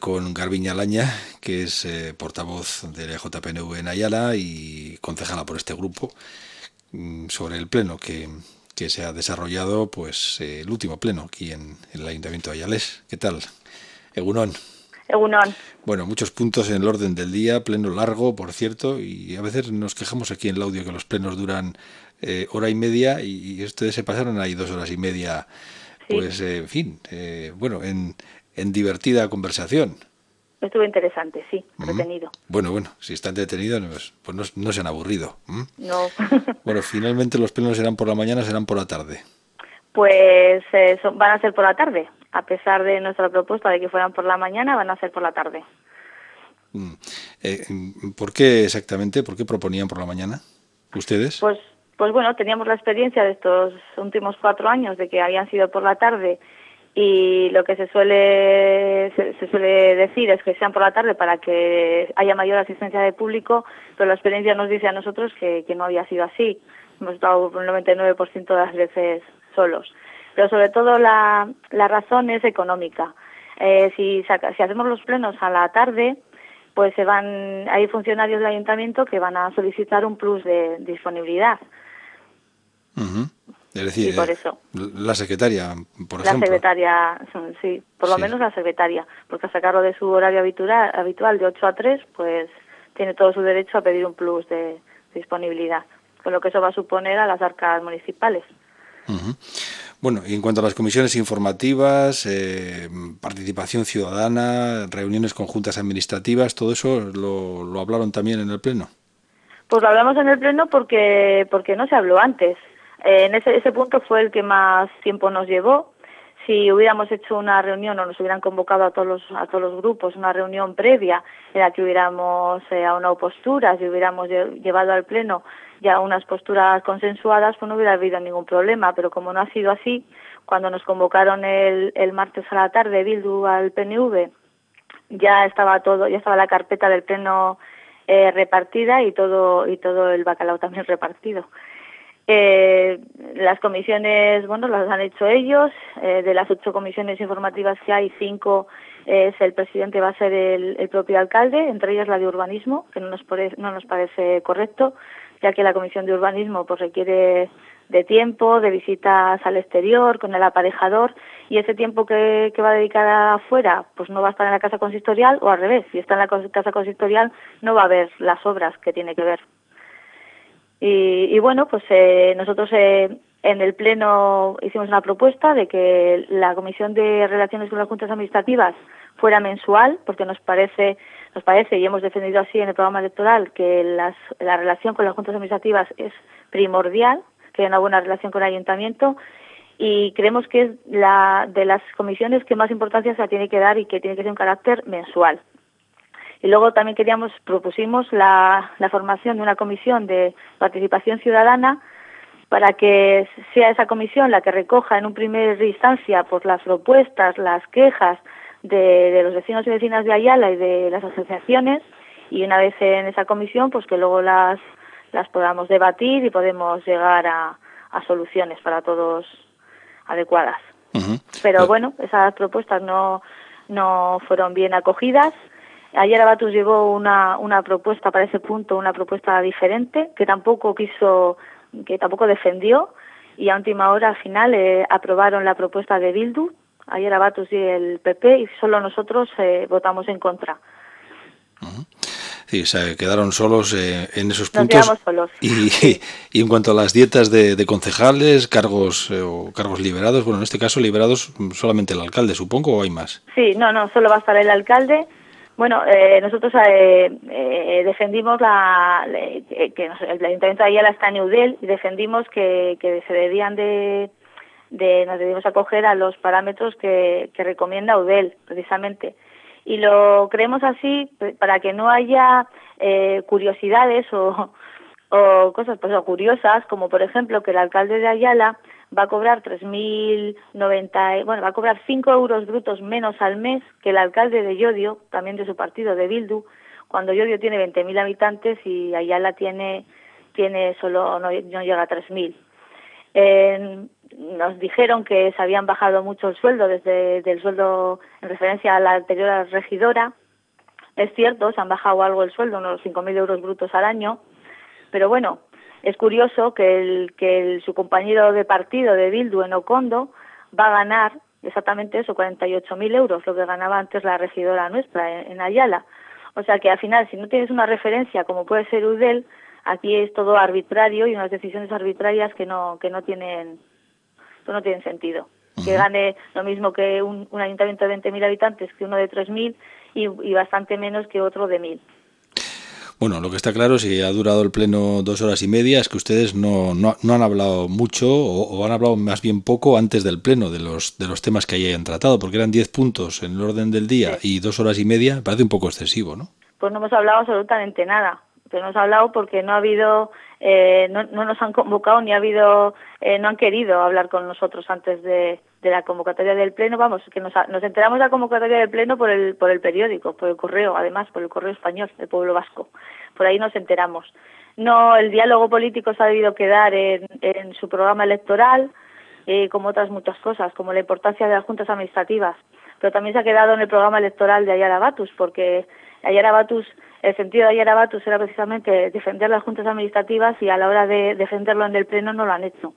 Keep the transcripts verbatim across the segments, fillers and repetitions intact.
con Garbiñe Alaña, que es eh, portavoz de la J P N V en Ayala y concejala por este grupo, sobre el pleno que, que se ha desarrollado, pues eh, el último pleno aquí en, en el Ayuntamiento de Ayalés. ¿Qué tal? Egunon. Egunon. Bueno, muchos puntos en el orden del día, pleno largo, por cierto, y a veces nos quejamos aquí en el audio que los plenos duran eh, hora y media y, y ustedes se pasaron ahí dos horas y media, Sí, pues, eh, en fin, eh, bueno, en, en divertida conversación. estuvo interesante, sí, Mm. entretenido. Bueno, bueno, si están detenidos, pues, pues no, no se han aburrido. ¿Mm? No. Bueno, finalmente los plenos serán por la mañana, serán por la tarde. Pues eh, son, van a ser por la tarde. A pesar de nuestra propuesta de que fueran por la mañana, van a ser por la tarde. Mm. Eh, ¿Por qué exactamente? ¿Por qué proponían por la mañana ustedes? Pues, pues bueno, teníamos la experiencia de estos últimos cuatro años de que habían sido por la tarde y lo que se suele se, se suele decir es que sean por la tarde para que haya mayor asistencia de público, pero la experiencia nos dice a nosotros que, que no había sido así. Hemos estado el noventa y nueve por ciento de las veces solos. Pero sobre todo la, la razón es económica. Eh, si, saca, si hacemos los plenos a la tarde, pues se van, hay funcionarios del ayuntamiento que van a solicitar un plus de disponibilidad. Uh-huh. Es Y decir, por eh, eso. la secretaria, por La ejemplo. secretaria, sí, por lo Sí. menos la secretaria, porque a sacarlo de su horario habitual, habitual de ocho a tres, pues tiene todo su derecho a pedir un plus de disponibilidad, con lo que eso va a suponer a las arcas municipales. Uh-huh. Bueno, y en cuanto a las comisiones informativas, eh, participación ciudadana, reuniones conjuntas administrativas, todo eso lo, lo hablaron también en el pleno. Pues lo hablamos en el pleno porque porque no se habló antes. Eh, en ese, ese punto fue el que más tiempo nos llevó. Si hubiéramos hecho una reunión o nos hubieran convocado a todos los, a todos los grupos, una reunión previa en la que hubiéramos eh, aunado posturas y hubiéramos lle llevado al pleno ya unas posturas consensuadas, pues no hubiera habido ningún problema. Pero como no ha sido así, cuando nos convocaron el, el martes a la tarde Bildu al P N V, ya estaba todo, ya estaba la carpeta del pleno eh, repartida y todo y todo el bacalao también repartido. Eh, las comisiones, bueno, las han hecho ellos. Eh, de las ocho comisiones informativas que hay, cinco es el presidente va a ser el, el propio alcalde, entre ellas la de urbanismo, que no nos, pare, no nos parece correcto, ya que la comisión de urbanismo pues requiere de tiempo, de visitas al exterior con el aparejador, y ese tiempo que, que va a dedicar afuera pues no va a estar en la casa consistorial, o al revés, si está en la casa consistorial no va a ver las obras que tiene que ver. Y, y bueno, pues eh, nosotros eh, en el pleno hicimos una propuesta de que la Comisión de Relaciones con las Juntas Administrativas fuera mensual, porque nos parece nos parece y hemos defendido así en el programa electoral que las, la relación con las Juntas Administrativas es primordial, que haya una buena relación con el Ayuntamiento, y creemos que es la de las comisiones que más importancia se la tiene que dar y que tiene que ser un carácter mensual. Y luego también queríamos, propusimos la, la formación de una comisión de participación ciudadana para que sea esa comisión la que recoja en un primer instancia pues las propuestas, las quejas de, de los vecinos y vecinas de Ayala y de las asociaciones, y una vez en esa comisión pues que luego las, las podamos debatir y podemos llegar a, a soluciones para todos adecuadas. Uh-huh. Pero Pues, bueno, esas propuestas no, no fueron bien acogidas. Ayer Abatus llevó una, una propuesta para ese punto, una propuesta diferente, que tampoco quiso, que tampoco defendió, y a última hora al final eh, aprobaron la propuesta de Bildu, ayer Abatus y el P P, y solo nosotros eh, votamos en contra. uh-huh. Sí, se quedaron solos eh, en esos Nos puntos. quedamos solos, Y, sí. y en cuanto a las dietas de, de concejales, cargos eh, o cargos liberados, bueno, en este caso liberados solamente el alcalde, supongo, o hay más. Sí, no, no, solo va a estar el alcalde. Bueno, eh, nosotros eh, eh, defendimos la, eh, que nos, el Ayuntamiento de Ayala está en Eudel, y defendimos que, que se debían de, de, nos debíamos acoger a los parámetros que, que recomienda Eudel, precisamente. Y lo creemos así para que no haya eh, curiosidades o, o cosas pues, o curiosas, como por ejemplo que el alcalde de Ayala va a cobrar tres mil noventa, bueno, va a cobrar cinco euros brutos menos al mes que el alcalde de Llodio, también de su partido, de Bildu, cuando Llodio tiene veinte mil habitantes y Ayala tiene tiene solo no, no llega a tres mil. Eh, nos dijeron que se habían bajado mucho el sueldo desde el sueldo en referencia a la anterior regidora. Es cierto, se han bajado algo el sueldo, unos cinco mil euros brutos al año, pero bueno, es curioso que, el, que el, su compañero de partido de Bildu en Okondo va a ganar exactamente eso, cuarenta y ocho mil euros, lo que ganaba antes la regidora nuestra en, en Ayala. O sea que al final, si no tienes una referencia como puede ser Udel, aquí es todo arbitrario y unas decisiones arbitrarias que no que no tienen que no tienen sentido. Uh-huh. Que gane lo mismo que un, un ayuntamiento de veinte mil habitantes que uno de tres mil y, y bastante menos que otro de mil. Bueno, lo que está claro, si ha durado el pleno dos horas y media, es que ustedes no, no, no han hablado mucho o, o han hablado más bien poco antes del pleno de los de los temas que hayan tratado, porque eran diez puntos en el orden del día sí. Y dos horas y media, parece un poco excesivo, ¿no? Pues no hemos hablado absolutamente nada. Pero no hemos hablado porque no ha habido, eh, no, no nos han convocado ni ha habido, eh, no han querido hablar con nosotros antes de, de la convocatoria del pleno. Vamos, que nos, nos enteramos de la convocatoria del pleno por el por el periódico, por el correo, además por el correo español del Pueblo Vasco. Por ahí nos enteramos. No, el diálogo político se ha debido quedar en, en su programa electoral, eh, como otras muchas cosas, como la importancia de las juntas administrativas. Pero también se ha quedado en el programa electoral de Ayala Batus, porque Ayala Batus, el sentido de Ayala Batus era precisamente defender las juntas administrativas y a la hora de defenderlo en el pleno no lo han hecho.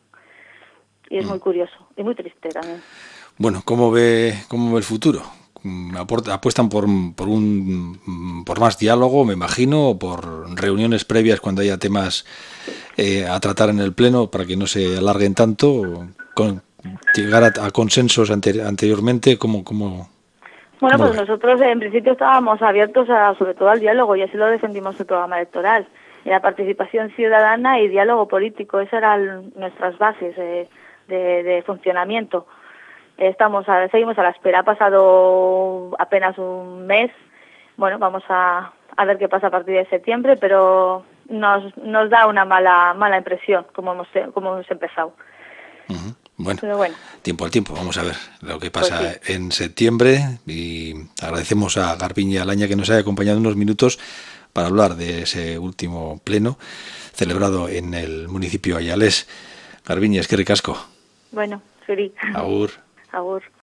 Y es mm. muy curioso y muy triste también. Bueno, ¿cómo ve, cómo ve el futuro? ¿Apuestan por, por, un, por más diálogo, me imagino, o por reuniones previas cuando haya temas eh, a tratar en el pleno para que no se alarguen tanto? Con, ¿Llegar a, a consensos ante, anteriormente? ¿Cómo, cómo, bueno, cómo pues ve? Nosotros en principio estábamos abiertos a, sobre todo al diálogo, y así lo defendimos en el programa electoral. Y la participación ciudadana y diálogo político, esas eran nuestras bases eh, de, de funcionamiento. Estamos a, seguimos a la espera. Ha pasado apenas un mes. Bueno, vamos a, a ver qué pasa a partir de septiembre, pero nos nos da una mala mala impresión como hemos como hemos empezado. Uh-huh. Bueno, pero bueno, tiempo al tiempo. Vamos a ver lo que pasa pues sí. en septiembre, y agradecemos a Garbiñe Alaña que nos haya acompañado unos minutos para hablar de ese último pleno celebrado en el municipio ayalés. Garbiñe, es que ricasco. Bueno, feliz. Agur. Agur.